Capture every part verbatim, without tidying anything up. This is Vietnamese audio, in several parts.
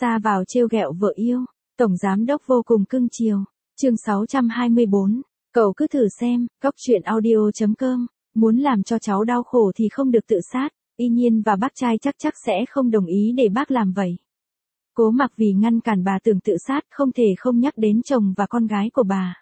Ra vào trêu ghẹo vợ yêu, tổng giám đốc vô cùng cưng chiều. Chương sáu trăm hai mươi bốn, cậu cứ thử xem, cóc truyện audio chấm com, muốn làm cho cháu đau khổ thì không được tự sát, Y Nhiên và bác trai chắc chắc sẽ không đồng ý để bác làm vậy. Cố Mặc vì ngăn cản bà Tưởng tự sát không thể không nhắc đến chồng và con gái của bà.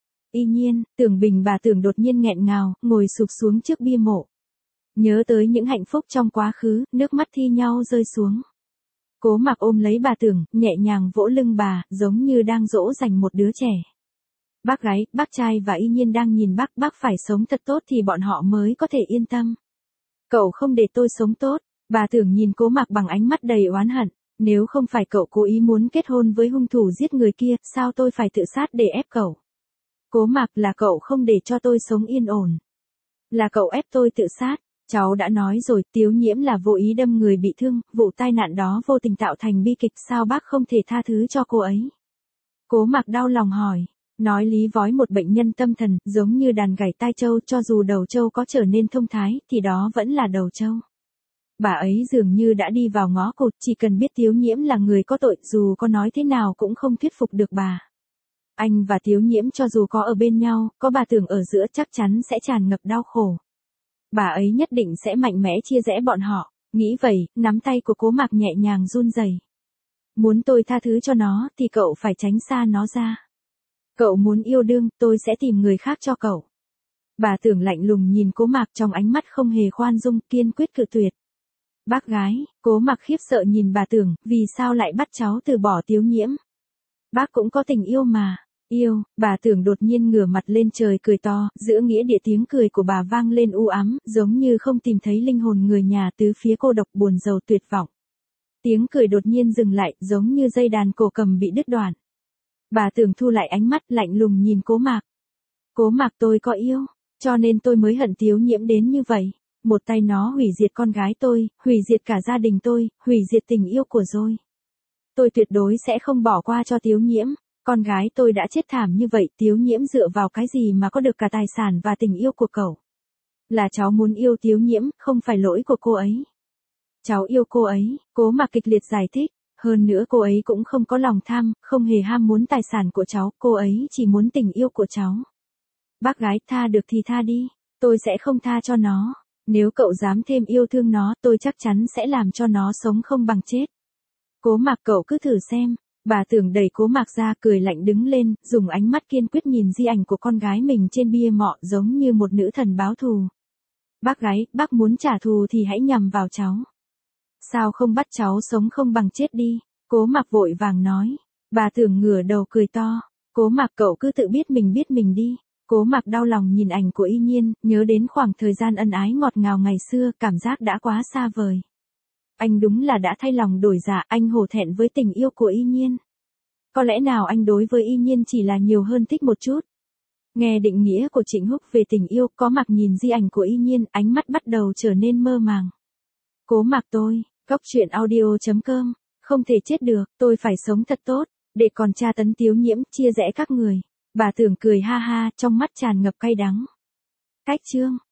Y Nhiên, Tưởng Bình bà Tưởng đột nhiên nghẹn ngào, ngồi sụp xuống trước bia mộ. Nhớ tới những hạnh phúc trong quá khứ, nước mắt thi nhau rơi xuống. Cố Mặc ôm lấy bà Tưởng, nhẹ nhàng vỗ lưng bà, giống như đang dỗ dành một đứa trẻ. Bác gái, bác trai và Y Nhiên đang nhìn bác, bác phải sống thật tốt thì bọn họ mới có thể yên tâm. Cậu không để tôi sống tốt, bà Tưởng nhìn Cố Mặc bằng ánh mắt đầy oán hận. Nếu không phải cậu cố ý muốn kết hôn với hung thủ giết người kia, sao tôi phải tự sát để ép cậu? Cố Mặc, là cậu không để cho tôi sống yên ổn. Là cậu ép tôi tự sát. Cháu đã nói rồi, Tiếu Nhiễm là vô ý đâm người bị thương, vụ tai nạn đó vô tình tạo thành bi kịch, sao bác không thể tha thứ cho cô ấy? Cố Mặc đau lòng hỏi, nói lý vói một bệnh nhân tâm thần, giống như đàn gảy tai trâu, cho dù đầu trâu có trở nên thông thái, thì đó vẫn là đầu trâu. Bà ấy dường như đã đi vào ngõ cụt, chỉ cần biết Tiếu Nhiễm là người có tội, dù có nói thế nào cũng không thuyết phục được bà. Anh và Tiếu Nhiễm cho dù có ở bên nhau, có bà Tưởng ở giữa chắc chắn sẽ tràn ngập đau khổ. Bà ấy nhất định sẽ mạnh mẽ chia rẽ bọn họ, nghĩ vậy, nắm tay của Cố Mặc nhẹ nhàng run rẩy. Muốn tôi tha thứ cho nó, thì cậu phải tránh xa nó ra. Cậu muốn yêu đương, tôi sẽ tìm người khác cho cậu. Bà Tưởng lạnh lùng nhìn Cố Mặc trong ánh mắt không hề khoan dung, kiên quyết cự tuyệt. Bác gái, Cố Mặc khiếp sợ nhìn bà Tưởng, vì sao lại bắt cháu từ bỏ Tiếu Nhiễm? Bác cũng có tình yêu mà. Yêu, bà Tưởng đột nhiên ngửa mặt lên trời cười to, giữa nghĩa địa tiếng cười của bà vang lên u ám, giống như không tìm thấy linh hồn người nhà tứ phía cô độc buồn rầu tuyệt vọng. Tiếng cười đột nhiên dừng lại, giống như dây đàn cổ cầm bị đứt đoạn. Bà Tưởng thu lại ánh mắt lạnh lùng nhìn Cố Mặc. Cố Mặc, tôi có yêu, cho nên tôi mới hận Tiếu Nhiễm đến như vậy. Một tay nó hủy diệt con gái tôi, hủy diệt cả gia đình tôi, hủy diệt tình yêu của tôi. Tôi tuyệt đối sẽ không bỏ qua cho Tiếu Nhiễm. Con gái tôi đã chết thảm như vậy, Tiếu Nhiễm dựa vào cái gì mà có được cả tài sản và tình yêu của cậu? Là cháu muốn yêu Tiếu Nhiễm, không phải lỗi của cô ấy. Cháu yêu cô ấy, Cố Mặc kịch liệt giải thích. Hơn nữa cô ấy cũng không có lòng tham, không hề ham muốn tài sản của cháu, cô ấy chỉ muốn tình yêu của cháu. Bác gái, tha được thì tha đi, tôi sẽ không tha cho nó. Nếu cậu dám thêm yêu thương nó, tôi chắc chắn sẽ làm cho nó sống không bằng chết. Cố Mặc, cậu cứ thử xem. Bà Tưởng đẩy Cố Mặc ra, cười lạnh đứng lên, dùng ánh mắt kiên quyết nhìn di ảnh của con gái mình trên bia mộ, giống như một nữ thần báo thù. Bác gái, bác muốn trả thù thì hãy nhằm vào cháu. Sao không bắt cháu sống không bằng chết đi? Cố Mặc vội vàng nói. Bà Tưởng ngửa đầu cười to. Cố Mặc, cậu cứ tự biết mình biết mình đi. Cố Mặc đau lòng nhìn ảnh của Y Nhiên, nhớ đến khoảng thời gian ân ái ngọt ngào ngày xưa, cảm giác đã quá xa vời. Anh đúng là đã thay lòng đổi dạ, anh hổ thẹn với tình yêu của Y Nhiên. Có lẽ nào anh đối với Y Nhiên chỉ là nhiều hơn thích một chút. Nghe định nghĩa của Trịnh Húc về tình yêu, Cố Mặc nhìn di ảnh của Y Nhiên, ánh mắt bắt đầu trở nên mơ màng. Cố Mặc, tôi, cóc truyện audio chấm com, không thể chết được, tôi phải sống thật tốt, để còn tra tấn Tiếu Nhiễm, chia rẽ các người. Bà Tưởng cười ha ha, trong mắt tràn ngập cay đắng. Cách chương